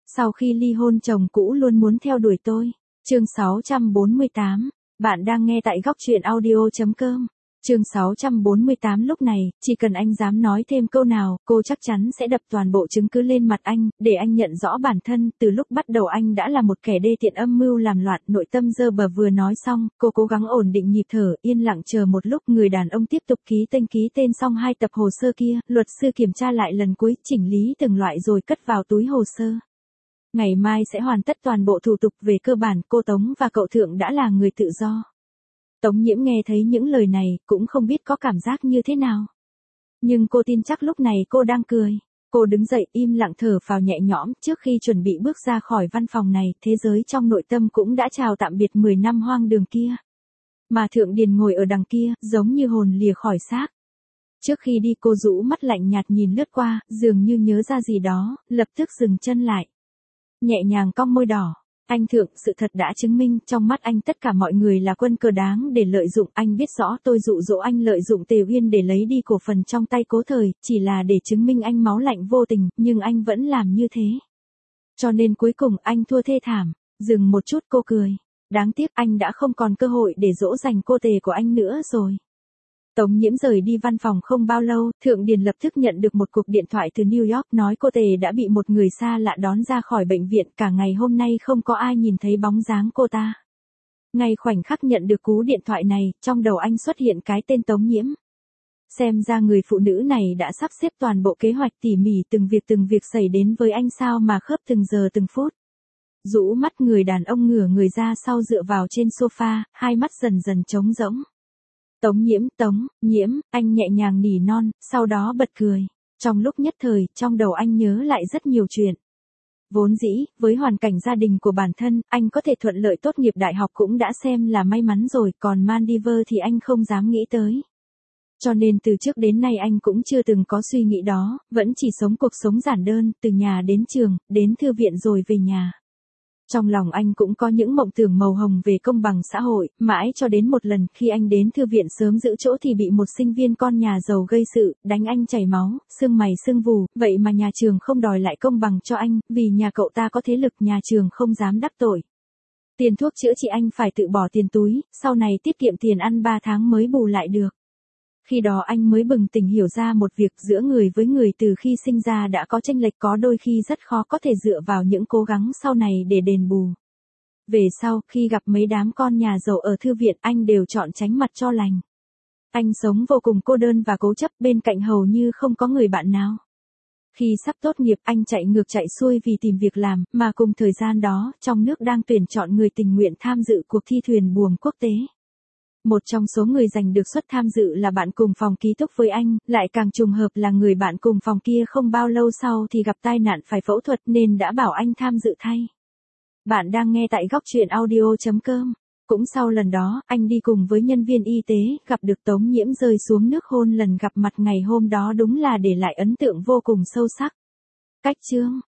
Sau khi ly hôn chồng cũ luôn muốn theo đuổi tôi. Chương 648. Bạn đang nghe tại góc truyện audio.com. Chương 648. Lúc này, chỉ cần anh dám nói thêm câu nào, cô chắc chắn sẽ đập toàn bộ chứng cứ lên mặt anh, để anh nhận rõ bản thân. Từ lúc bắt đầu anh đã là một kẻ đê tiện âm mưu làm loạn, nội tâm dơ bờ. Vừa nói xong, cô cố gắng ổn định nhịp thở, yên lặng chờ một lúc. Người đàn ông tiếp tục ký tên xong 2 tập hồ sơ kia, luật sư kiểm tra lại lần cuối, chỉnh lý từng loại rồi cất vào túi hồ sơ. Ngày mai sẽ hoàn tất toàn bộ thủ tục. Về cơ bản, cô Tống và cậu Thượng đã là người tự do. Tống Nhiễm nghe thấy những lời này, cũng không biết có cảm giác như thế nào. Nhưng cô tin chắc lúc này cô đang cười. Cô đứng dậy im lặng thở phào nhẹ nhõm. Trước khi chuẩn bị bước ra khỏi văn phòng này, thế giới trong nội tâm cũng đã chào tạm biệt 10 năm hoang đường kia. Mà Thượng Điền ngồi ở đằng kia, giống như hồn lìa khỏi xác. Trước khi đi cô rũ mắt lạnh nhạt nhìn lướt qua, dường như nhớ ra gì đó, lập tức dừng chân lại. Nhẹ nhàng cong môi đỏ. Anh Thượng, sự thật đã chứng minh, trong mắt anh tất cả mọi người là quân cờ đáng để lợi dụng. Anh biết rõ tôi dụ dỗ anh lợi dụng Tề Uyên để lấy đi cổ phần trong tay Cố Thời, chỉ là để chứng minh anh máu lạnh vô tình, nhưng anh vẫn làm như thế. Cho nên cuối cùng anh thua thê thảm. Dừng một chút cô cười. Đáng tiếc anh đã không còn cơ hội để dỗ dành cô Tề của anh nữa rồi. Tống Nhiễm rời đi văn phòng không bao lâu, Thượng Điền lập tức nhận được một cuộc điện thoại từ New York nói cô Tề đã bị một người xa lạ đón ra khỏi bệnh viện. Cả ngày hôm nay không có ai nhìn thấy bóng dáng cô ta. Ngay khoảnh khắc nhận được cú điện thoại này, trong đầu anh xuất hiện cái tên Tống Nhiễm. Xem ra người phụ nữ này đã sắp xếp toàn bộ kế hoạch tỉ mỉ, từng việc xảy đến với anh sao mà khớp từng giờ từng phút. Rũ mắt, người đàn ông ngửa người ra sau dựa vào trên sofa, hai mắt dần dần trống rỗng. Tống Nhiễm, anh nhẹ nhàng nỉ non, sau đó bật cười. Trong lúc nhất thời, trong đầu anh nhớ lại rất nhiều chuyện. Vốn dĩ, với hoàn cảnh gia đình của bản thân, anh có thể thuận lợi tốt nghiệp đại học cũng đã xem là may mắn rồi, còn Maldives thì anh không dám nghĩ tới. Cho nên từ trước đến nay anh cũng chưa từng có suy nghĩ đó, vẫn chỉ sống cuộc sống giản đơn, từ nhà đến trường, đến thư viện rồi về nhà. Trong lòng anh cũng có những mộng tưởng màu hồng về công bằng xã hội, mãi cho đến một lần khi anh đến thư viện sớm giữ chỗ thì bị một sinh viên con nhà giàu gây sự, đánh anh chảy máu, sưng mày sưng vù, vậy mà nhà trường không đòi lại công bằng cho anh, vì nhà cậu ta có thế lực nhà trường không dám đắc tội. Tiền thuốc chữa trị anh phải tự bỏ tiền túi, sau này tiết kiệm tiền ăn 3 tháng mới bù lại được. Khi đó anh mới bừng tỉnh hiểu ra một việc, giữa người với người từ khi sinh ra đã có chênh lệch, có đôi khi rất khó có thể dựa vào những cố gắng sau này để đền bù. Về sau, khi gặp mấy đám con nhà giàu ở thư viện, anh đều chọn tránh mặt cho lành. Anh sống vô cùng cô đơn và cố chấp, bên cạnh hầu như không có người bạn nào. Khi sắp tốt nghiệp, anh chạy ngược chạy xuôi vì tìm việc làm, mà cùng thời gian đó, trong nước đang tuyển chọn người tình nguyện tham dự cuộc thi thuyền buồm quốc tế. Một trong số người giành được suất tham dự là bạn cùng phòng ký túc với anh, lại càng trùng hợp là người bạn cùng phòng kia không bao lâu sau thì gặp tai nạn phải phẫu thuật nên đã bảo anh tham dự thay. Bạn đang nghe tại góc truyện audio.com. Cũng sau lần đó, anh đi cùng với nhân viên y tế, gặp được Tống Nhiễm rơi xuống nước hôn. Lần gặp mặt ngày hôm đó đúng là để lại ấn tượng vô cùng sâu sắc. Cách chương